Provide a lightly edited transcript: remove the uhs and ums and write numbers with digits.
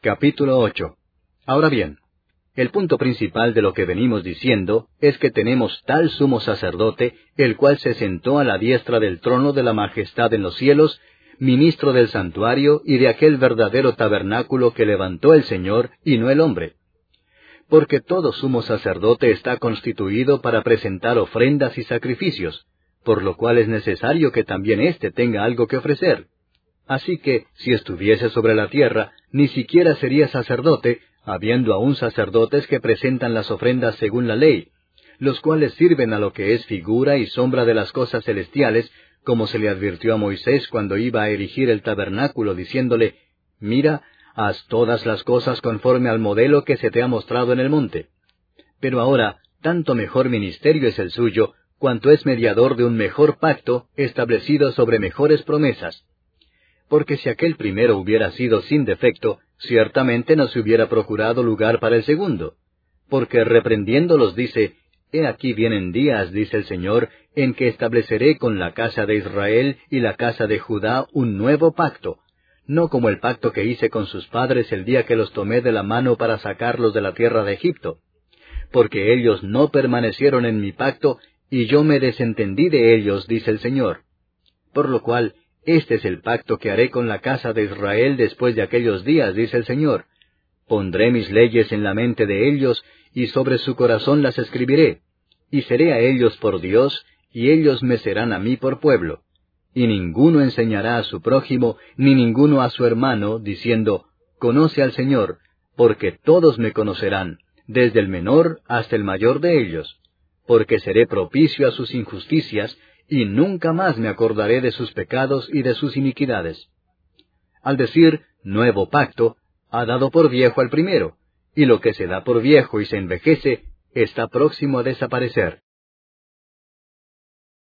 Capítulo 8. Ahora bien, el punto principal de lo que venimos diciendo es que tenemos tal sumo sacerdote, el cual se sentó a la diestra del trono de la majestad en los cielos, ministro del santuario y de aquel verdadero tabernáculo que levantó el Señor y no el hombre. Porque todo sumo sacerdote está constituido para presentar ofrendas y sacrificios, por lo cual es necesario que también éste tenga algo que ofrecer. Así que, si estuviese sobre la tierra, ni siquiera sería sacerdote, habiendo aún sacerdotes que presentan las ofrendas según la ley, los cuales sirven a lo que es figura y sombra de las cosas celestiales, como se le advirtió a Moisés cuando iba a erigir el tabernáculo, diciéndole, «Mira, haz todas las cosas conforme al modelo que se te ha mostrado en el monte». Pero ahora, tanto mejor ministerio es el suyo, cuanto es mediador de un mejor pacto, establecido sobre mejores promesas. Porque si aquel primero hubiera sido sin defecto, ciertamente no se hubiera procurado lugar para el segundo. Porque reprendiéndolos dice, «He aquí vienen días, dice el Señor, en que estableceré con la casa de Israel y la casa de Judá un nuevo pacto, no como el pacto que hice con sus padres el día que los tomé de la mano para sacarlos de la tierra de Egipto. Porque ellos no permanecieron en mi pacto, y yo me desentendí de ellos, dice el Señor. Por lo cual, este es el pacto que haré con la casa de Israel después de aquellos días, dice el Señor. Pondré mis leyes en la mente de ellos, y sobre su corazón las escribiré. Y seré a ellos por Dios, y ellos me serán a mí por pueblo. Y ninguno enseñará a su prójimo, ni ninguno a su hermano, diciendo, «Conoce al Señor», porque todos me conocerán, desde el menor hasta el mayor de ellos. Porque seré propicio a sus injusticias, y nunca más me acordaré de sus pecados y de sus iniquidades. Al decir nuevo pacto, ha dado por viejo al primero, y lo que se da por viejo y se envejece, está próximo a desaparecer.